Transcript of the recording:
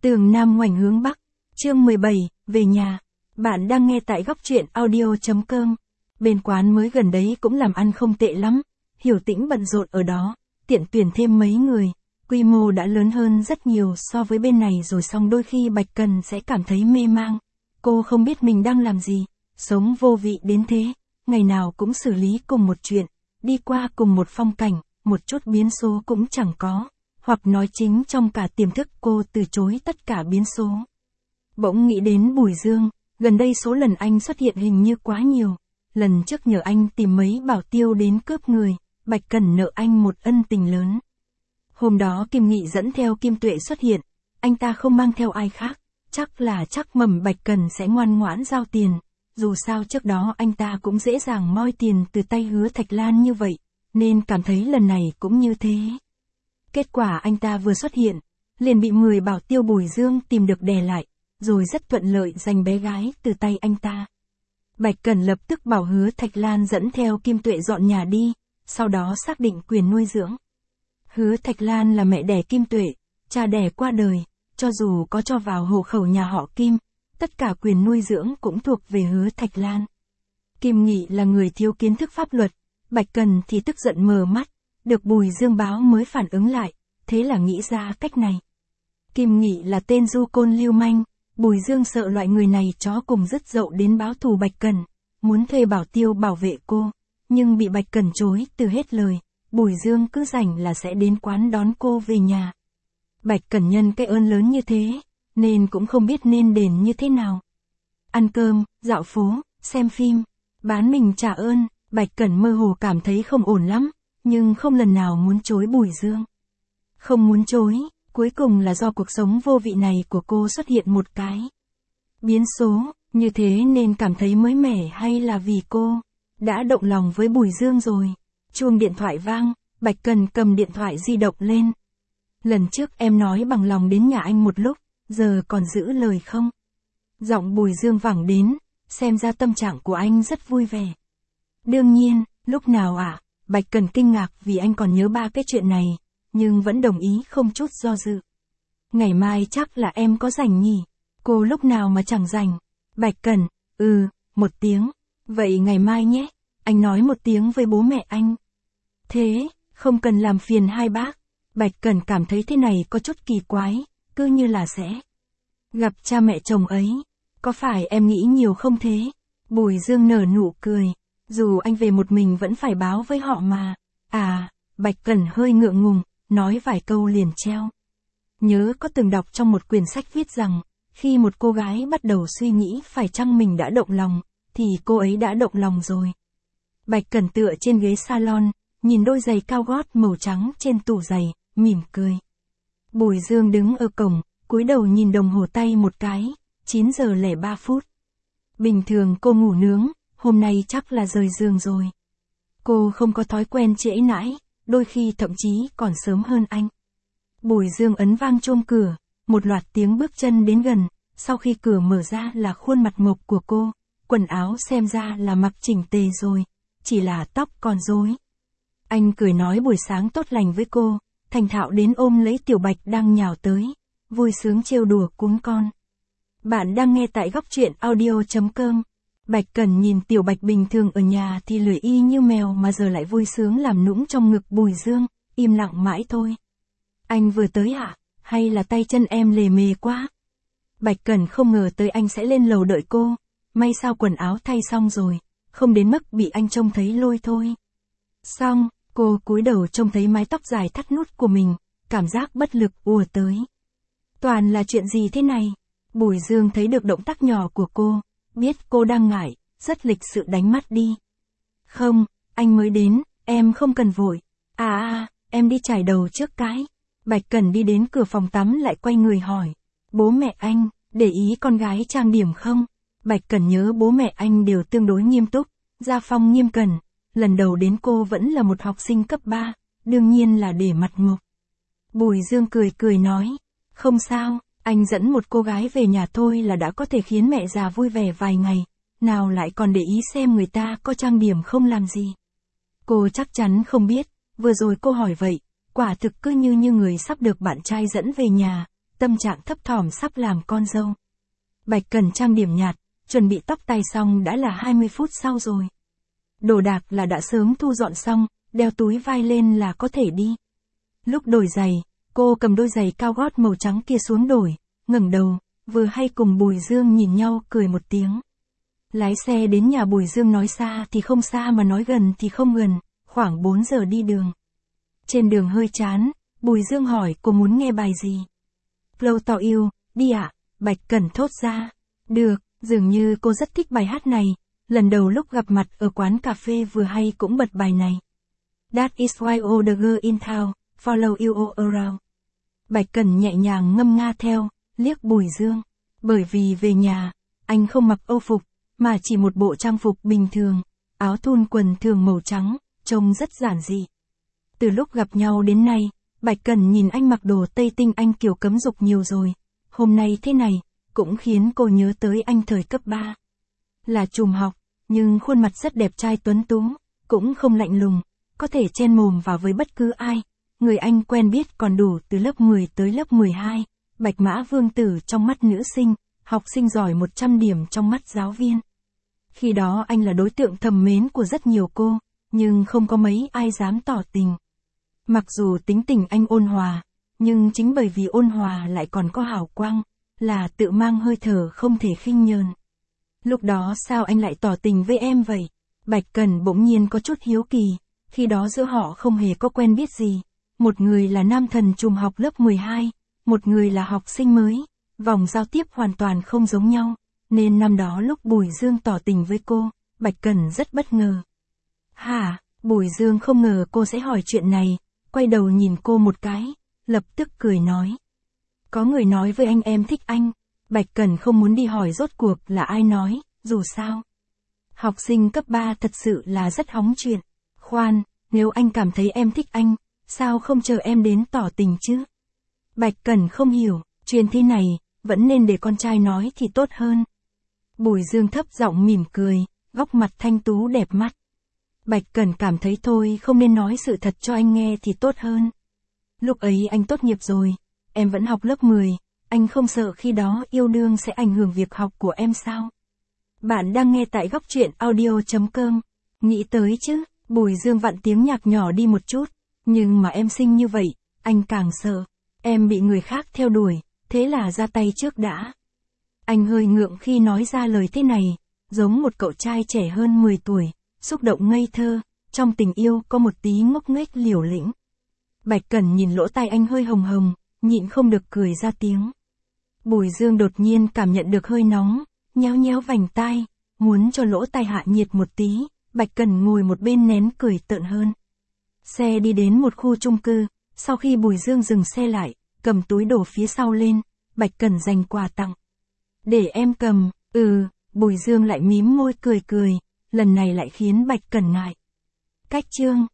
Tường Nam ngoảnh hướng Bắc, chương 17, về nhà. Bạn đang nghe tại góc truyện audio.com. Bên quán mới gần đấy cũng làm ăn không tệ lắm. Hiểu Tĩnh bận rộn ở đó, tiện tuyển thêm mấy người. Quy mô đã lớn hơn rất nhiều so với bên này rồi, xong đôi khi Bạch Cần sẽ cảm thấy mê mang. Cô không biết mình đang làm gì, sống vô vị đến thế, ngày nào cũng xử lý cùng một chuyện, đi qua cùng một phong cảnh, một chút biến số cũng chẳng có. Hoặc nói chính trong cả tiềm thức cô từ chối tất cả biến số. Bỗng nghĩ đến Bùi Dương, gần đây số lần anh xuất hiện hình như quá nhiều. Lần trước nhờ anh tìm mấy bảo tiêu đến cướp người, Bạch Cẩn nợ anh một ân tình lớn. Hôm đó Kim Nghị dẫn theo Kim Tuệ xuất hiện, anh ta không mang theo ai khác, chắc mầm Bạch Cẩn sẽ ngoan ngoãn giao tiền. Dù sao trước đó anh ta cũng dễ dàng moi tiền từ tay Hứa Thạch Lan như vậy, nên cảm thấy lần này cũng như thế. Kết quả anh ta vừa xuất hiện, liền bị 10 bảo tiêu Bùi Dương tìm được đè lại, rồi rất thuận lợi giành bé gái từ tay anh ta. Bạch Cẩn lập tức bảo Hứa Thạch Lan dẫn theo Kim Tuệ dọn nhà đi, sau đó xác định quyền nuôi dưỡng. Hứa Thạch Lan là mẹ đẻ Kim Tuệ, cha đẻ qua đời, cho dù có cho vào hộ khẩu nhà họ Kim, tất cả quyền nuôi dưỡng cũng thuộc về Hứa Thạch Lan. Kim Nghị là người thiếu kiến thức pháp luật, Bạch Cần thì tức giận mờ mắt, được Bùi Dương báo mới phản ứng lại, thế là nghĩ ra cách này. Kim Nghị là tên du côn lưu manh, Bùi Dương sợ loại người này chó cùng dứt dậu đến báo thù Bạch Cần, muốn thuê bảo tiêu bảo vệ cô, nhưng bị Bạch Cần chối từ hết lời, Bùi Dương cứ rảnh là sẽ đến quán đón cô về nhà. Bạch Cần nhân cái ơn lớn như thế, nên cũng không biết nên đền như thế nào. Ăn cơm, dạo phố, xem phim, bán mình trả ơn, Bạch Cần mơ hồ cảm thấy không ổn lắm, nhưng không lần nào muốn chối Bùi Dương. Không muốn chối, cuối cùng là do cuộc sống vô vị này của cô xuất hiện một cái biến số, như thế nên cảm thấy mới mẻ, hay là vì cô đã động lòng với Bùi Dương rồi. Chuông điện thoại vang, Bạch Cần cầm điện thoại di động lên. Lần trước em nói bằng lòng đến nhà anh một lúc, giờ còn giữ lời không? Giọng Bùi Dương vẳng đến, xem ra tâm trạng của anh rất vui vẻ. Đương nhiên, lúc nào ạ? Bạch Cần kinh ngạc vì anh còn nhớ ba cái chuyện này, nhưng vẫn đồng ý không chút do dự. Ngày mai chắc là em có rảnh nhỉ? Cô lúc nào mà chẳng rảnh? Bạch Cần, một tiếng. Vậy ngày mai nhé, anh nói một tiếng với bố mẹ anh. Thế, không cần làm phiền hai bác. Bạch Cần cảm thấy thế này có chút kỳ quái, cứ như là sẽ gặp cha mẹ chồng ấy. Có phải em nghĩ nhiều không thế? Bùi Dương nở nụ cười. Dù anh về một mình vẫn phải báo với họ mà. Bạch Cần hơi ngượng ngùng, nói vài câu liền treo. Nhớ có từng đọc trong một quyển sách viết rằng, khi một cô gái bắt đầu suy nghĩ phải chăng mình đã động lòng, thì cô ấy đã động lòng rồi. Bạch Cần tựa trên ghế salon, nhìn đôi giày cao gót màu trắng trên tủ giày, mỉm cười. Bùi Dương đứng ở cổng, cúi đầu nhìn đồng hồ tay một cái, 9 giờ 03 phút. Bình thường cô ngủ nướng, hôm nay chắc là rời giường rồi. Cô không có thói quen trễ nãi, đôi khi thậm chí còn sớm hơn anh. Bùi Dương ấn vang chuông cửa, một loạt tiếng bước chân đến gần, sau khi cửa mở ra là khuôn mặt mộc của cô, quần áo xem ra là mặc chỉnh tề rồi, chỉ là tóc còn rối. Anh cười nói buổi sáng tốt lành với cô, thành thạo đến ôm lấy Tiểu Bạch đang nhào tới, vui sướng trêu đùa cuống con. Bạn đang nghe tại góc truyện audio.com. Bạch Cần nhìn Tiểu Bạch bình thường ở nhà thì lười y như mèo mà giờ lại vui sướng làm nũng trong ngực Bùi Dương, im lặng mãi thôi. Anh vừa tới ạ, hay là tay chân em lề mề quá? Bạch Cần không ngờ tới anh sẽ lên lầu đợi cô, may sao quần áo thay xong rồi, không đến mức bị anh trông thấy lôi thôi. Xong, cô cúi đầu trông thấy mái tóc dài thắt nút của mình, cảm giác bất lực ùa tới. Toàn là chuyện gì thế này? Bùi Dương thấy được động tác nhỏ của cô, biết cô đang ngại, rất lịch sự đánh mắt đi. Không, anh mới đến, em không cần vội. Em đi chải đầu trước cái. Bạch Cần đi đến cửa phòng tắm lại quay người hỏi. Bố mẹ anh, để ý con gái trang điểm không? Bạch Cần nhớ bố mẹ anh đều tương đối nghiêm túc, gia phong nghiêm cẩn. Lần đầu đến cô vẫn là một học sinh cấp 3, đương nhiên là để mặt mộc. Bùi Dương cười nói. Không sao, anh dẫn một cô gái về nhà thôi là đã có thể khiến mẹ già vui vẻ vài ngày, nào lại còn để ý xem người ta có trang điểm không làm gì. Cô chắc chắn không biết, vừa rồi cô hỏi vậy, quả thực cứ như người sắp được bạn trai dẫn về nhà, tâm trạng thấp thỏm sắp làm con dâu. Bạch Cẩn trang điểm nhạt, chuẩn bị tóc tai xong đã là 20 phút sau rồi. Đồ đạc là đã sớm thu dọn xong, đeo túi vai lên là có thể đi. Lúc đổi giày, cô cầm đôi giày cao gót màu trắng kia xuống đổi, ngẩng đầu, vừa hay cùng Bùi Dương nhìn nhau cười một tiếng. Lái xe đến nhà Bùi Dương nói xa thì không xa mà nói gần thì không gần, khoảng 4 giờ đi đường. Trên đường hơi chán, Bùi Dương hỏi cô muốn nghe bài gì. Flow to you, đi ạ, Bạch Cẩn thốt ra. Được, dường như cô rất thích bài hát này, lần đầu lúc gặp mặt ở quán cà phê vừa hay cũng bật bài này. That is why all the girls in town follow you all around. Bạch Cẩn nhẹ nhàng ngâm nga theo, liếc Bùi Dương. Bởi vì về nhà, anh không mặc âu phục, mà chỉ một bộ trang phục bình thường, áo thun quần thường màu trắng, trông rất giản dị. Từ lúc gặp nhau đến nay, Bạch Cẩn nhìn anh mặc đồ Tây Tinh Anh kiểu cấm dục nhiều rồi. Hôm nay thế này, cũng khiến cô nhớ tới anh thời cấp 3. Là trùm học, nhưng khuôn mặt rất đẹp trai tuấn tú, cũng không lạnh lùng, có thể chen mồm vào với bất cứ ai. Người anh quen biết còn đủ từ lớp 10 tới lớp 12, bạch mã vương tử trong mắt nữ sinh, học sinh giỏi 100 điểm trong mắt giáo viên. Khi đó anh là đối tượng thầm mến của rất nhiều cô, nhưng không có mấy ai dám tỏ tình. Mặc dù tính tình anh ôn hòa, nhưng chính bởi vì ôn hòa lại còn có hào quang, là tự mang hơi thở không thể khinh nhờn. Lúc đó sao anh lại tỏ tình với em vậy? Bạch Cẩn bỗng nhiên có chút hiếu kỳ, khi đó giữa họ không hề có quen biết gì. Một người là nam thần trùm học lớp 12, một người là học sinh mới, vòng giao tiếp hoàn toàn không giống nhau, nên năm đó lúc Bùi Dương tỏ tình với cô, Bạch Cẩn rất bất ngờ. Hả? Bùi Dương không ngờ cô sẽ hỏi chuyện này, quay đầu nhìn cô một cái, lập tức cười nói. Có người nói với anh em thích anh. Bạch Cẩn không muốn đi hỏi rốt cuộc là ai nói, dù sao. Học sinh cấp 3 thật sự là rất hóng chuyện. Khoan, nếu anh cảm thấy em thích anh, sao không chờ em đến tỏ tình chứ? Bạch Cẩn không hiểu, chuyện thế này, vẫn nên để con trai nói thì tốt hơn. Bùi Dương thấp giọng mỉm cười, góc mặt thanh tú đẹp mắt. Bạch Cẩn cảm thấy thôi không nên nói sự thật cho anh nghe thì tốt hơn. Lúc ấy anh tốt nghiệp rồi, em vẫn học lớp 10, anh không sợ khi đó yêu đương sẽ ảnh hưởng việc học của em sao? Bạn đang nghe tại góc truyện audio.com. Nghĩ tới chứ, Bùi Dương vặn tiếng nhạc nhỏ đi một chút, nhưng mà em xinh như vậy, anh càng sợ. Em bị người khác theo đuổi, thế là ra tay trước đã. Anh hơi ngượng khi nói ra lời thế này, giống một cậu trai trẻ hơn 10 tuổi, xúc động ngây thơ, trong tình yêu có một tí ngốc nghếch liều lĩnh. Bạch Cẩn nhìn lỗ tai anh hơi hồng hồng, nhịn không được cười ra tiếng. Bùi Dương đột nhiên cảm nhận được hơi nóng, nhéo nhéo vành tai, muốn cho lỗ tai hạ nhiệt một tí, Bạch Cẩn ngồi một bên nén cười tợn hơn. Xe đi đến một khu chung cư, sau khi Bùi Dương dừng xe lại, cầm túi đồ phía sau lên, Bạch Cẩn dành quà tặng. Để em cầm, Bùi Dương lại mím môi cười cười, lần này lại khiến Bạch Cẩn ngại. Cách chương